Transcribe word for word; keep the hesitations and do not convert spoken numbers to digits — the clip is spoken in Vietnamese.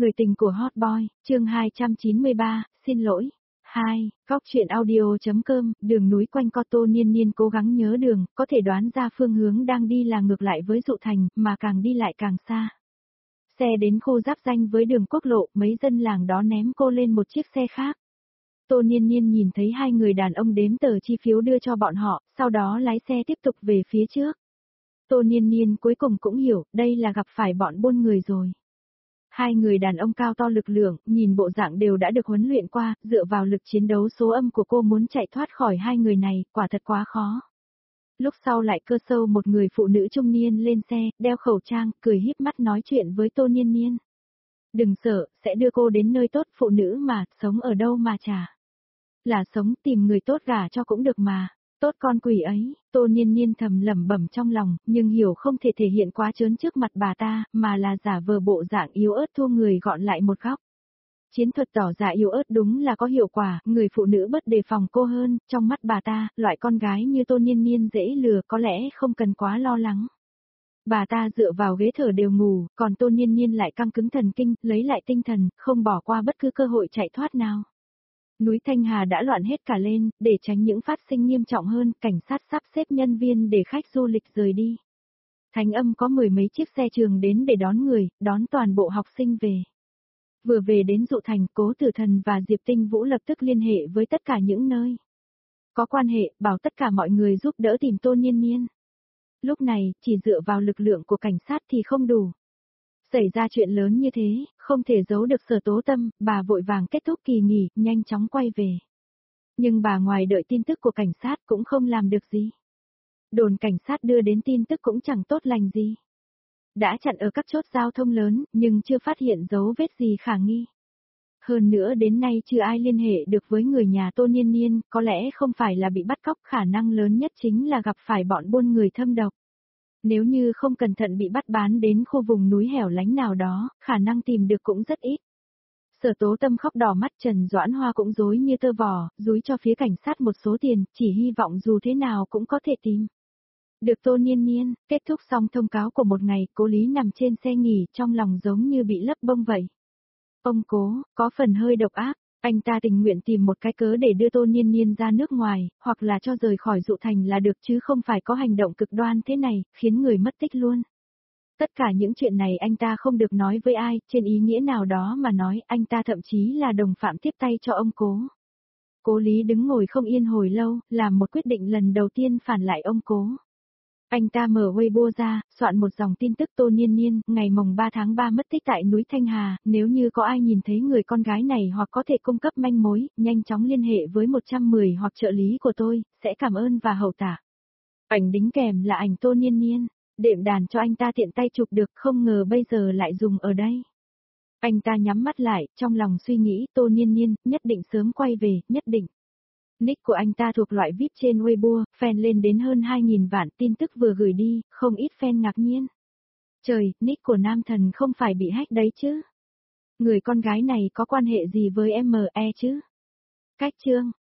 Người tình của Hot Boy, chương hai trăm chín mươi ba, xin lỗi. hai. Góc truyện audio.com, đường núi quanh co. Tô Niên Niên cố gắng nhớ đường, có thể đoán ra phương hướng đang đi là ngược lại với Dụ Thành, mà càng đi lại càng xa. Xe đến khu giáp ranh với đường quốc lộ, mấy dân làng đó ném cô lên một chiếc xe khác. Tô Niên Niên nhìn thấy hai người đàn ông đếm tờ chi phiếu đưa cho bọn họ, sau đó lái xe tiếp tục về phía trước. Tô Niên Niên cuối cùng cũng hiểu, đây là gặp phải bọn buôn người rồi. Hai người đàn ông cao to lực lượng, nhìn bộ dạng đều đã được huấn luyện qua, dựa vào lực chiến đấu số âm của cô muốn chạy thoát khỏi hai người này, quả thật quá khó. Lúc sau lại cơ sâu một người phụ nữ trung niên lên xe, đeo khẩu trang, cười híp mắt nói chuyện với Tô Niên Niên. Đừng sợ, sẽ đưa cô đến nơi tốt, phụ nữ mà, sống ở đâu mà trả. Là sống, tìm người tốt gả cho cũng được mà. Tốt con quỷ ấy, Tô Niên Niên thầm lẩm bẩm trong lòng, nhưng hiểu không thể thể hiện quá trớn trước mặt bà ta, mà là giả vờ bộ dạng yếu ớt thua người gọn lại một góc. Chiến thuật tỏ ra yếu ớt đúng là có hiệu quả, người phụ nữ bất đề phòng cô hơn, trong mắt bà ta, loại con gái như Tô Niên Niên dễ lừa có lẽ không cần quá lo lắng. Bà ta dựa vào ghế thở đều ngủ, còn Tô Niên Niên lại căng cứng thần kinh, lấy lại tinh thần, không bỏ qua bất cứ cơ hội chạy thoát nào. Núi Thanh Hà đã loạn hết cả lên, để tránh những phát sinh nghiêm trọng hơn, cảnh sát sắp xếp nhân viên để khách du lịch rời đi. Thánh Âm có mười mấy chiếc xe trường đến để đón người, đón toàn bộ học sinh về. Vừa về đến Dụ Thành, Cố Tử Thần và Diệp Tinh Vũ lập tức liên hệ với tất cả những nơi có quan hệ, bảo tất cả mọi người giúp đỡ tìm Tô Niên Niên. Lúc này, chỉ dựa vào lực lượng của cảnh sát thì không đủ. Xảy ra chuyện lớn như thế, không thể giấu được Sở Tố Tâm, bà vội vàng kết thúc kỳ nghỉ, nhanh chóng quay về. Nhưng bà ngoài đợi tin tức của cảnh sát cũng không làm được gì. Đồn cảnh sát đưa đến tin tức cũng chẳng tốt lành gì. Đã chặn ở các chốt giao thông lớn, nhưng chưa phát hiện dấu vết gì khả nghi. Hơn nữa đến nay chưa ai liên hệ được với người nhà Tô Niên Niên, có lẽ không phải là bị bắt cóc, khả năng lớn nhất chính là gặp phải bọn buôn người thâm độc. Nếu như không cẩn thận bị bắt bán đến khu vùng núi hẻo lánh nào đó, khả năng tìm được cũng rất ít. Sở Tố Tâm khóc đỏ mắt, Trần Doãn Hoa cũng rối như tơ vò, dúi cho phía cảnh sát một số tiền, chỉ hy vọng dù thế nào cũng có thể tìm được Tô Niên Niên. Kết thúc xong thông cáo của một ngày, Cố Lý nằm trên xe nghỉ, trong lòng giống như bị lấp bông vậy. Ông Cố, có phần hơi độc ác, anh ta tình nguyện tìm một cái cớ để đưa Tô Niên Niên ra nước ngoài, hoặc là cho rời khỏi Dụ Thành là được chứ không phải có hành động cực đoan thế này, khiến người mất tích luôn. Tất cả những chuyện này anh ta không được nói với ai, trên ý nghĩa nào đó mà nói, anh ta thậm chí là đồng phạm tiếp tay cho ông Cố. Cố Lý đứng ngồi không yên hồi lâu, làm một quyết định lần đầu tiên phản lại ông Cố. Anh ta mở Weibo ra, soạn một dòng tin tức Tô Niên Niên, ngày mồng ba tháng ba mất tích tại núi Thanh Hà, nếu như có ai nhìn thấy người con gái này hoặc có thể cung cấp manh mối, nhanh chóng liên hệ với một trăm mười hoặc trợ lý của tôi, sẽ cảm ơn và hậu tạ. Ảnh đính kèm là ảnh Tô Niên Niên, đệm đàn cho anh ta tiện tay chụp được, không ngờ bây giờ lại dùng ở đây. Anh ta nhắm mắt lại, trong lòng suy nghĩ Tô Niên Niên, nhất định sớm quay về, nhất định. Nick của anh ta thuộc loại vi ai pi trên Weibo, fan lên đến hơn hai nghìn vạn, tin tức vừa gửi đi, không ít fan ngạc nhiên. Trời, nick của nam thần không phải bị hack đấy chứ? Người con gái này có quan hệ gì với em e chứ? Cách chương